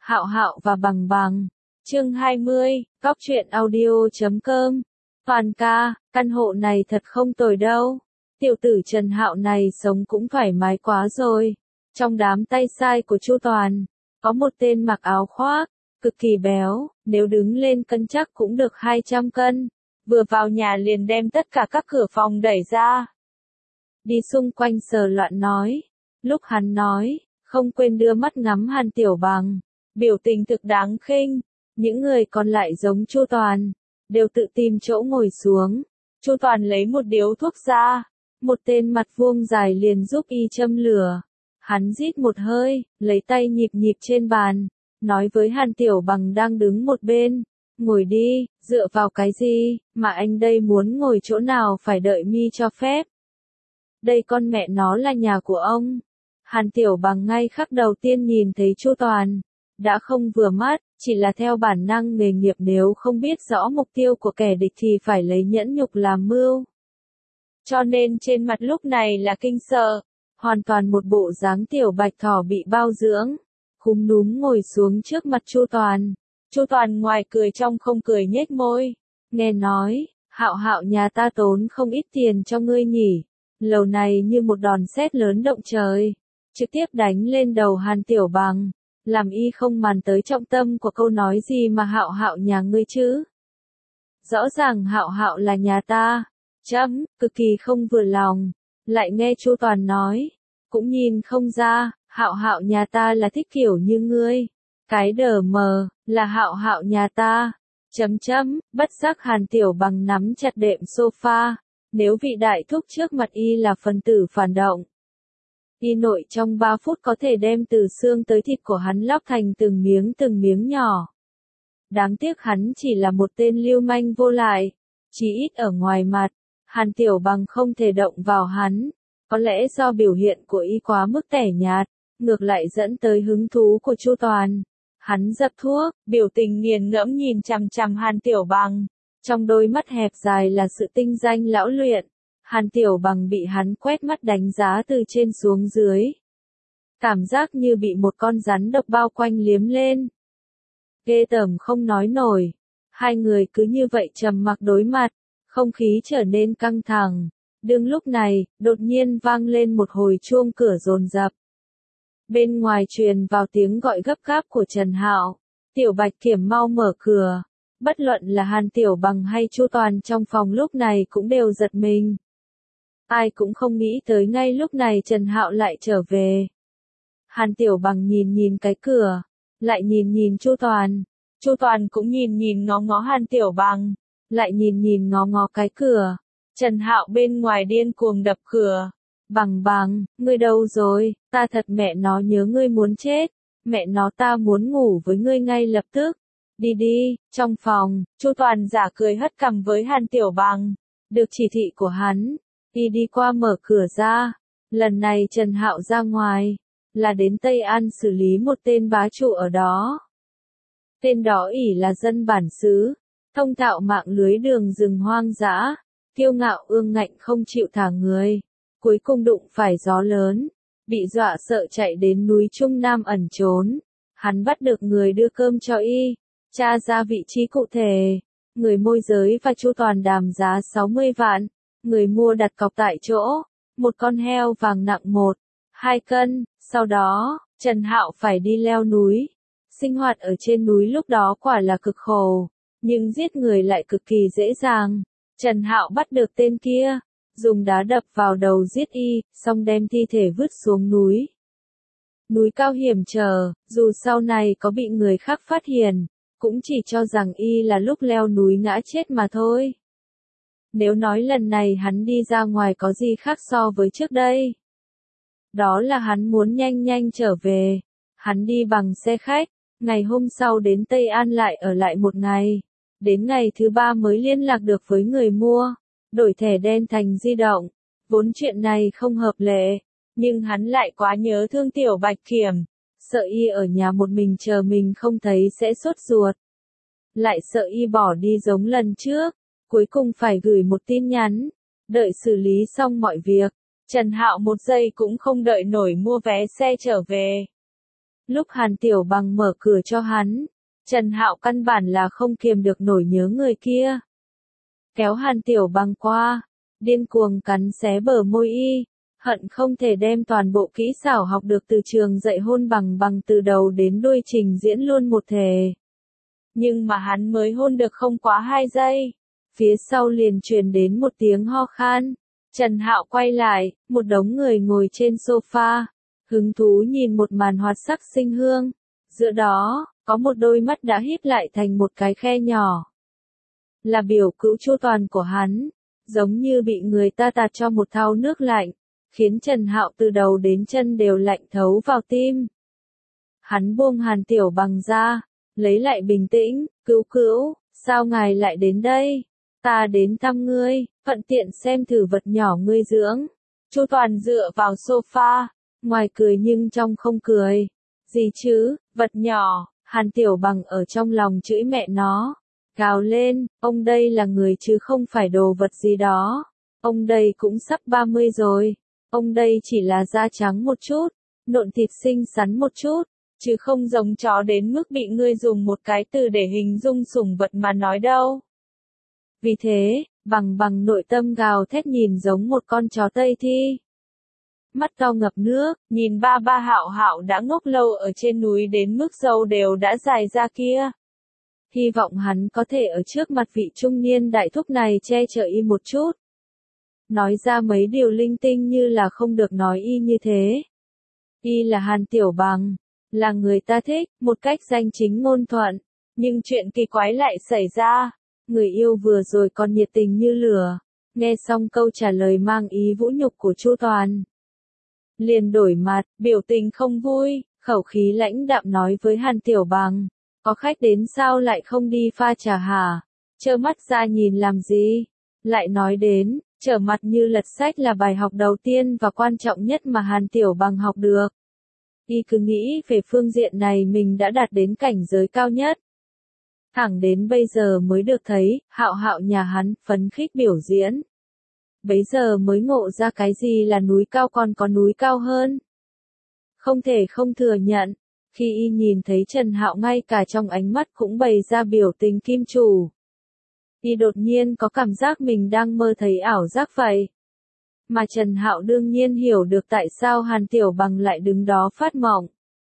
Hạo Hạo và Bằng Bằng. Chương 20, Góc truyện audio.com. Toàn ca, căn hộ này thật không tồi đâu. Tiểu tử Trần Hạo này sống cũng thoải mái quá rồi. Trong đám tay sai của Chu Toàn, có một tên mặc áo khoác, cực kỳ béo, nếu đứng lên cân chắc cũng được 200 cân. Vừa vào nhà liền đem tất cả các cửa phòng đẩy ra. Đi xung quanh sờ loạn nói. Lúc hắn nói, không quên đưa mắt ngắm Hàn Tiểu Bằng. Biểu tình thực đáng khinh. Những người còn lại giống Chu Toàn, đều tự tìm chỗ ngồi xuống. Chu Toàn lấy một điếu thuốc ra. Một tên mặt vuông dài liền giúp y châm lửa. Hắn rít một hơi, lấy tay nhịp nhịp trên bàn, nói với Hàn Tiểu Bằng đang đứng một bên. Ngồi đi, dựa vào cái gì, mà anh đây muốn ngồi chỗ nào phải đợi mi cho phép. Đây con mẹ nó là nhà của ông. Hàn Tiểu Bằng ngay khắc đầu tiên nhìn thấy Chu Toàn, đã không vừa mắt, chỉ là theo bản năng nghề nghiệp nếu không biết rõ mục tiêu của kẻ địch thì phải lấy nhẫn nhục làm mưu. Cho nên trên mặt lúc này là kinh sợ, hoàn toàn một bộ dáng tiểu bạch thỏ bị bao dưỡng, cúm núm ngồi xuống trước mặt Chu Toàn. Chu Toàn ngoài cười trong không cười nhếch môi, nghe nói, Hạo Hạo nhà ta tốn không ít tiền cho ngươi nhỉ. Lầu này như một đòn sét lớn động trời, trực tiếp đánh lên đầu Hàn Tiểu Bằng, làm y không màng tới trọng tâm của câu nói gì mà Hạo Hạo nhà ngươi chứ. Rõ ràng Hạo Hạo là nhà ta, cực kỳ không vừa lòng, lại nghe Chu Toàn nói, cũng nhìn không ra, Hạo Hạo nhà ta là thích kiểu như ngươi, cái đờ mờ, là Hạo Hạo nhà ta, bất giác Hàn Tiểu Bằng nắm chặt đệm sofa, nếu vị đại thúc trước mặt y là phần tử phản động. Y nội trong 3 phút có thể đem từ xương tới thịt của hắn lóc thành từng miếng nhỏ. Đáng tiếc hắn chỉ là một tên lưu manh vô lại, chỉ ít ở ngoài mặt, Hàn Tiểu Bằng không thể động vào hắn, có lẽ do biểu hiện của y quá mức tẻ nhạt, ngược lại dẫn tới hứng thú của Chu Toàn. Hắn dập thuốc, biểu tình nghiền ngẫm nhìn chằm chằm Hàn Tiểu Bằng, trong đôi mắt hẹp dài là sự tinh danh lão luyện. Hàn Tiểu Bằng bị hắn quét mắt đánh giá từ trên xuống dưới. Cảm giác như bị một con rắn độc bao quanh liếm lên. Ghê tởm không nói nổi. Hai người cứ như vậy trầm mặc đối mặt, không khí trở nên căng thẳng. Đương lúc này, đột nhiên vang lên một hồi chuông cửa dồn dập. Bên ngoài truyền vào tiếng gọi gấp gáp của Trần Hạo. Tiểu Bạch Kiểm mau mở cửa. Bất luận là Hàn Tiểu Bằng hay Chu Toàn trong phòng lúc này cũng đều giật mình. Ai cũng không nghĩ tới ngay lúc này Trần Hạo lại trở về. Hàn Tiểu Bằng nhìn cái cửa, lại nhìn Chu Toàn. Chu Toàn cũng nhìn ngó Hàn Tiểu Bằng, lại nhìn ngó cái cửa. Trần Hạo bên ngoài điên cuồng đập cửa. Bằng, ngươi đâu rồi, ta thật mẹ nó nhớ ngươi muốn chết. Mẹ nó ta muốn ngủ với ngươi ngay lập tức. Đi, trong phòng, Chu Toàn giả cười hất cằm với Hàn Tiểu Bằng. Được chỉ thị của hắn, đi qua mở cửa ra. Lần này Trần Hạo ra ngoài, là đến Tây An xử lý một tên bá chủ ở đó. Tên đó ỷ là dân bản xứ, thông thạo mạng lưới đường rừng hoang dã, kiêu ngạo ương ngạnh không chịu thả người. Cuối cùng đụng phải gió lớn, bị dọa sợ chạy đến núi Trung Nam ẩn trốn. Hắn bắt được người đưa cơm cho y, tra ra vị trí cụ thể. Người môi giới và Chu Toàn đàm giá 60 vạn. Người mua đặt cọc tại chỗ, một con heo vàng nặng 1-2 cân, sau đó, Trần Hạo phải đi leo núi. Sinh hoạt ở trên núi lúc đó quả là cực khổ, nhưng giết người lại cực kỳ dễ dàng. Trần Hạo bắt được tên kia, dùng đá đập vào đầu giết y, xong đem thi thể vứt xuống núi. Núi cao hiểm trở, dù sau này có bị người khác phát hiện, cũng chỉ cho rằng y là lúc leo núi ngã chết mà thôi. Nếu nói lần này hắn đi ra ngoài có gì khác so với trước đây, đó là hắn muốn nhanh trở về. Hắn đi bằng xe khách, ngày hôm sau đến Tây An lại ở lại một ngày. Đến ngày thứ 3 mới liên lạc được với người mua, đổi thẻ đen thành di động. Vốn chuyện này không hợp lệ, nhưng hắn lại quá nhớ thương Tiểu Bạch Kiểm, sợ y ở nhà một mình chờ mình không thấy sẽ sốt ruột. Lại sợ y bỏ đi giống lần trước. Cuối cùng phải gửi một tin nhắn, đợi xử lý xong mọi việc, Trần Hạo một giây cũng không đợi nổi mua vé xe trở về. Lúc Hàn Tiểu Bằng mở cửa cho hắn, Trần Hạo căn bản là không kiềm được nổi nhớ người kia. Kéo Hàn Tiểu Bằng qua, điên cuồng cắn xé bờ môi y, hận không thể đem toàn bộ kỹ xảo học được từ trường dạy hôn bằng từ đầu đến đuôi trình diễn luôn một thể. Nhưng mà hắn mới hôn được không quá 2 giây, phía sau liền truyền đến một tiếng ho khan. Trần Hạo quay lại, một đống người ngồi trên sofa, hứng thú nhìn một màn hoạt sắc sinh hương. Giữa đó, có một đôi mắt đã híp lại thành một cái khe nhỏ. Là biểu cữu Chu Toàn của hắn, giống như bị người ta tạt cho một thau nước lạnh, khiến Trần Hạo từ đầu đến chân đều lạnh thấu vào tim. Hắn buông Hàn Tiểu Bằng ra, lấy lại bình tĩnh, "Cữu cữu, sao ngài lại đến đây? Ta đến thăm ngươi, thuận tiện xem thử vật nhỏ ngươi dưỡng." Chu Toàn dựa vào sofa, ngoài cười nhưng trong không cười. "Gì chứ, vật nhỏ?" Hàn Tiểu Bằng ở trong lòng chửi mẹ nó, gào lên, "Ông đây là người chứ không phải đồ vật gì đó. Ông đây cũng sắp 30 rồi. Ông đây chỉ là da trắng một chút, nộn thịt xinh xắn một chút, chứ không giống chó đến mức bị ngươi dùng một cái từ để hình dung sủng vật mà nói đâu." Vì thế, Bằng nội tâm gào thét nhìn giống một con chó Tây Thi. Mắt to ngập nước, nhìn ba Hạo Hạo đã ngốc lâu ở trên núi đến mức râu đều đã dài ra kia. Hy vọng hắn có thể ở trước mặt vị trung niên đại thúc này che chở y một chút. Nói ra mấy điều linh tinh như là không được nói y như thế. Y là Hàn Tiểu Bằng, là người ta thích, một cách danh chính ngôn thuận. Nhưng chuyện kỳ quái lại xảy ra. Người yêu vừa rồi còn nhiệt tình như lửa, nghe xong câu trả lời mang ý vũ nhục của Chu Toàn, liền đổi mặt, biểu tình không vui, khẩu khí lãnh đạm nói với Hàn Tiểu Bằng, "Có khách đến sao lại không đi pha trà hả? Trơ mắt ra nhìn làm gì?" Lại nói đến, trở mặt như lật sách là bài học đầu tiên và quan trọng nhất mà Hàn Tiểu Bằng học được. Y cứ nghĩ về phương diện này mình đã đạt đến cảnh giới cao nhất. Thẳng đến bây giờ mới được thấy, Hạo Hạo nhà hắn, phấn khích biểu diễn. Bấy giờ mới ngộ ra cái gì là núi cao còn có núi cao hơn. Không thể không thừa nhận, khi y nhìn thấy Trần Hạo ngay cả trong ánh mắt cũng bày ra biểu tình kim chủ. Y đột nhiên có cảm giác mình đang mơ thấy ảo giác vậy. Mà Trần Hạo đương nhiên hiểu được tại sao Hàn Tiểu Bằng lại đứng đó phát mộng.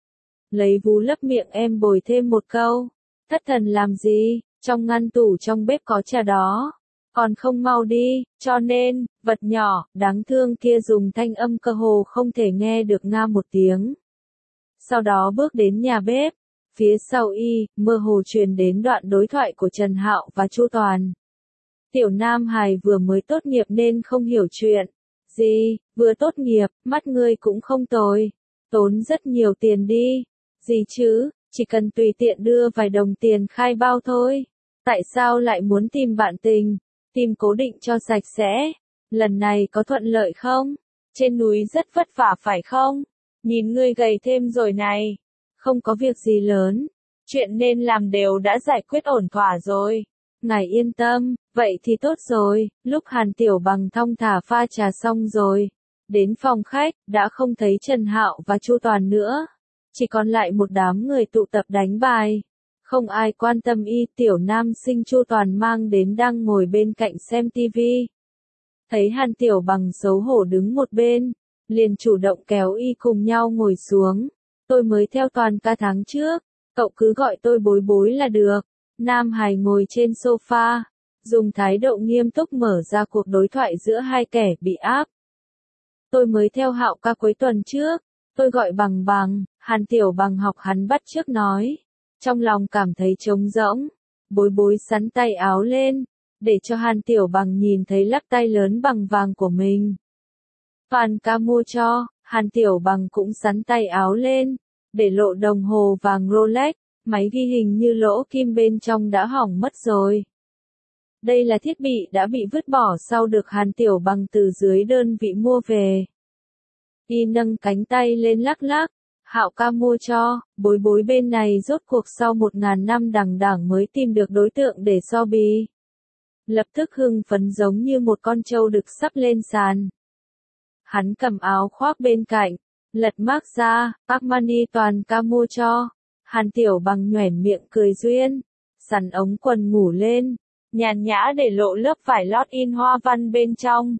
Lấy vú lấp miệng em bồi thêm một câu. "Thất thần làm gì, trong ngăn tủ trong bếp có trà đó. Còn không mau đi." Cho nên, vật nhỏ, đáng thương kia dùng thanh âm cơ hồ không thể nghe được nga một tiếng. Sau đó bước đến nhà bếp. Phía sau y, mơ hồ truyền đến đoạn đối thoại của Trần Hạo và Chu Toàn. "Tiểu Nam Hài vừa mới tốt nghiệp nên không hiểu chuyện." "Gì, vừa tốt nghiệp, mắt ngươi cũng không tồi. Tốn rất nhiều tiền đi." "Gì chứ, chỉ cần tùy tiện đưa vài đồng tiền khai bao thôi. Tại sao lại muốn tìm bạn tình, tìm cố định cho sạch sẽ? Lần này có thuận lợi không? Trên núi rất vất vả phải không? Nhìn ngươi gầy thêm rồi này." "Không có việc gì lớn. Chuyện nên làm đều đã giải quyết ổn thỏa rồi. Ngài yên tâm." "Vậy thì tốt rồi." Lúc Hàn Tiểu Bằng thong thả pha trà xong rồi, đến phòng khách, đã không thấy Trần Hạo và Chu Toàn nữa. Chỉ còn lại một đám người tụ tập đánh bài. Không ai quan tâm y, tiểu nam sinh Chu Toàn mang đến đang ngồi bên cạnh xem tivi. Thấy Hàn Tiểu Bằng xấu hổ đứng một bên, liền chủ động kéo y cùng nhau ngồi xuống. "Tôi mới theo Toàn ca tháng trước, cậu cứ gọi tôi bối bối là được." Nam Hải ngồi trên sofa, dùng thái độ nghiêm túc mở ra cuộc đối thoại giữa hai kẻ bị áp. "Tôi mới theo Hạo ca cuối tuần trước, tôi gọi Bằng." Hàn Tiểu Bằng học hắn bắt chước nói. Trong lòng cảm thấy trống rỗng, bối bối xắn tay áo lên, để cho Hàn Tiểu Bằng nhìn thấy lắc tay lớn bằng vàng của mình. Toàn ca mua cho. Hàn Tiểu Bằng cũng xắn tay áo lên, để lộ đồng hồ vàng Rolex, máy ghi hình như lỗ kim bên trong đã hỏng mất rồi. Đây là thiết bị đã bị vứt bỏ sau được Hàn Tiểu Bằng từ dưới đơn vị mua về. Y nâng cánh tay lên lắc lắc. "Hạo ca mua cho." Bối bối bên này rốt cuộc sau 1000 năm đằng đẵng mới tìm được đối tượng để so bì. Lập tức hưng phấn giống như một con trâu đực sắp lên sàn. Hắn cầm áo khoác bên cạnh, Lật mác ra, Armani toàn ca mua cho. Hàn Tiểu Bằng nhoẻn miệng cười duyên. Sắn ống quần ngủ lên. Nhàn nhã để lộ lớp vải lót in hoa văn bên trong.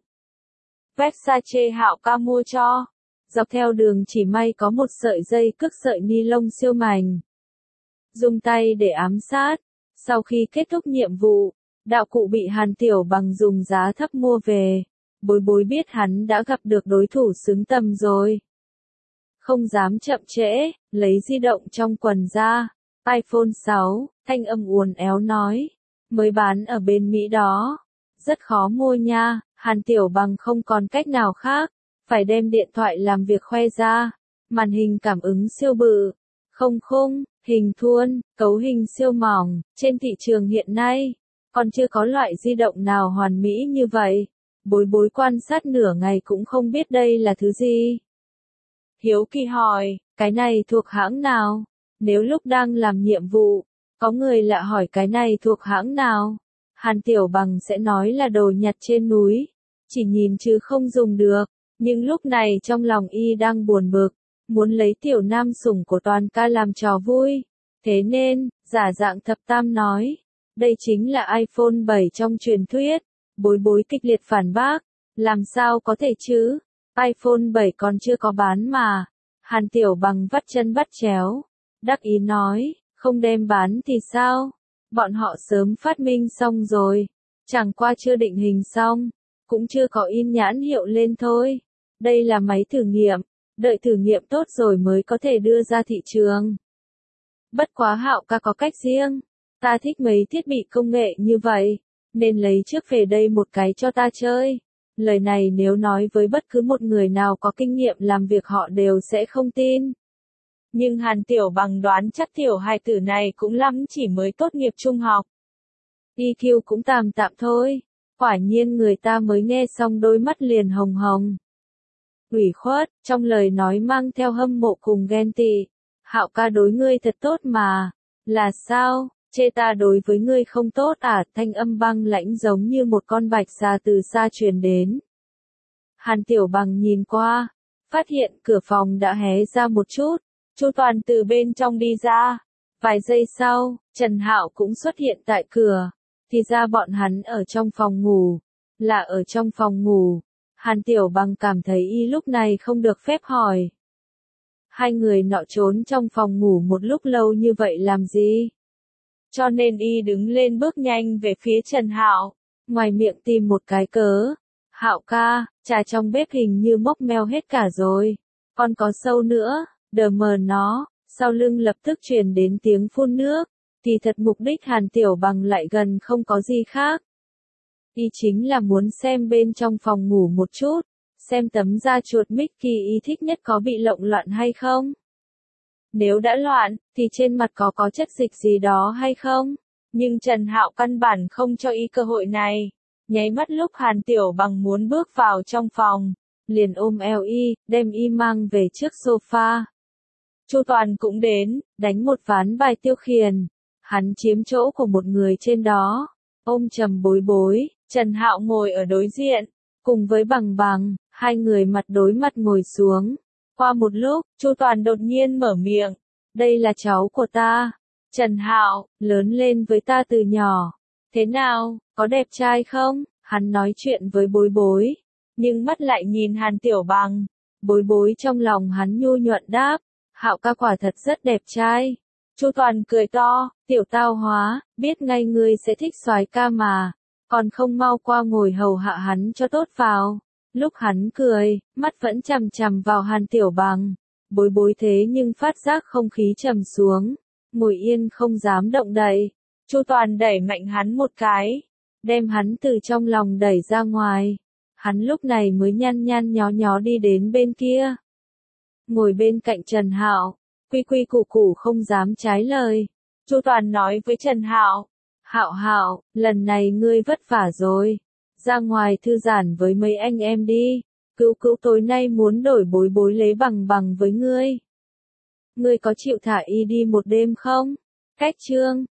Versace Hạo ca mua cho. Dọc theo đường chỉ may có một sợi dây cước sợi ni lông siêu mảnh. Dùng tay để ám sát. Sau khi kết thúc nhiệm vụ, đạo cụ bị Hàn Tiểu Bằng dùng giá thấp mua về. Bối bối biết hắn đã gặp được đối thủ xứng tầm rồi. Không dám chậm trễ, lấy di động trong quần ra. iPhone 6, thanh âm uốn éo nói. Mới bán ở bên Mỹ đó. Rất khó mua nha, Hàn Tiểu Bằng không còn cách nào khác. Phải đem điện thoại làm việc khoe ra. Màn hình cảm ứng siêu bự. Không khung, hình thuôn, cấu hình siêu mỏng. Trên thị trường hiện nay, còn chưa có loại di động nào hoàn mỹ như vậy. Bối bối quan sát nửa ngày cũng không biết đây là thứ gì. Hiếu kỳ hỏi, cái này thuộc hãng nào? Nếu lúc đang làm nhiệm vụ, có người lạ hỏi cái này thuộc hãng nào? Hàn Tiểu Bằng sẽ nói là đồ nhặt trên núi. Chỉ nhìn chứ không dùng được. Nhưng lúc này trong lòng y đang buồn bực. Muốn lấy tiểu nam sủng của toàn ca làm trò vui. Thế nên, giả dạng thập tam nói. Đây chính là iPhone 7 trong truyền thuyết. Bối bối kịch liệt phản bác. Làm sao có thể chứ? iPhone 7 còn chưa có bán mà. Hàn Tiểu Bằng vắt chân vắt chéo. Đắc ý nói, không đem bán thì sao? Bọn họ sớm phát minh xong rồi. Chẳng qua chưa định hình xong. Cũng chưa có in nhãn hiệu lên thôi. Đây là máy thử nghiệm. Đợi thử nghiệm tốt rồi mới có thể đưa ra thị trường. Bất quá Hạo ca có cách riêng. Ta thích mấy thiết bị công nghệ như vậy. Nên lấy trước về đây một cái cho ta chơi. Lời này nếu nói với bất cứ một người nào có kinh nghiệm làm việc họ đều sẽ không tin. Nhưng Hàn Tiểu Bằng đoán chắc tiểu hài tử này cũng lắm chỉ mới tốt nghiệp trung học. EQ cũng tạm tạm thôi. Quả nhiên người ta mới nghe xong đôi mắt liền hồng hồng. Ủy khuất, trong lời nói mang theo hâm mộ cùng ghen tị. Hạo ca đối ngươi thật tốt mà. Là sao, chê ta đối với ngươi không tốt à? Thanh âm băng lãnh giống như một con bạch xà từ xa truyền đến. Hàn Tiểu Bằng nhìn qua, phát hiện cửa phòng đã hé ra một chút. Chu Toàn từ bên trong đi ra. Vài giây sau, Trần Hạo cũng xuất hiện tại cửa. Thì ra bọn hắn ở trong phòng ngủ. Là ở trong phòng ngủ. Hàn Tiểu Bằng cảm thấy y lúc này không được phép hỏi. Hai người nọ trốn trong phòng ngủ một lúc lâu như vậy làm gì? Cho nên y đứng lên bước nhanh về phía Trần Hạo. Ngoài miệng tìm một cái cớ. Hạo ca, trà trong bếp hình như mốc meo hết cả rồi. Còn có sâu nữa, đờ mờ nó. Sau lưng lập tức truyền đến tiếng phun nước. Thì thật mục đích Hàn Tiểu Bằng lại gần không có gì khác. Y chính là muốn xem bên trong phòng ngủ một chút. Xem tấm da chuột Mickey y thích nhất có bị lộn loạn hay không. Nếu đã loạn, thì trên mặt có chất dịch gì đó hay không? Nhưng Trần Hạo căn bản không cho y cơ hội này. Nháy mắt lúc Hàn Tiểu Bằng muốn bước vào trong phòng. Liền ôm eo y, đem y mang về trước sofa. Chu Toàn cũng đến, đánh một ván bài tiêu khiển. Hắn chiếm chỗ của một người trên đó. Ôm chầm bối bối, Trần Hạo ngồi ở đối diện. Cùng với Bằng Bằng, hai người mặt đối mặt ngồi xuống. Qua một lúc, Chu Toàn đột nhiên mở miệng. Đây là cháu của ta. Trần Hạo, lớn lên với ta từ nhỏ. Thế nào, có đẹp trai không? Hắn nói chuyện với bối bối. Nhưng mắt lại nhìn Hàn Tiểu Bằng. Bối bối trong lòng hắn nhu nhuận đáp. Hạo ca quả thật rất đẹp trai. Chu Toàn cười to, tiểu tao hóa, biết ngay ngươi sẽ thích soái ca mà. Còn không mau qua ngồi hầu hạ hắn cho tốt vào. Lúc hắn cười, mắt vẫn chằm chằm vào Hàn Tiểu Bằng. Bối bối thế nhưng phát giác không khí trầm xuống. Ngồi yên không dám động đậy. Chu Toàn đẩy mạnh hắn một cái. Đem hắn từ trong lòng đẩy ra ngoài. Hắn lúc này mới nhăn nhăn nhó nhó đi đến bên kia. Ngồi bên cạnh Trần Hạo. Quy quy củ củ không dám trái lời. Chu Toàn nói với Trần Hạo. Hạo Hạo, lần này ngươi vất vả rồi. Ra ngoài thư giãn với mấy anh em đi. Cữu cữu tối nay muốn đổi bối bối lấy Bằng Bằng với ngươi. Ngươi có chịu thả y đi một đêm không? Cách chương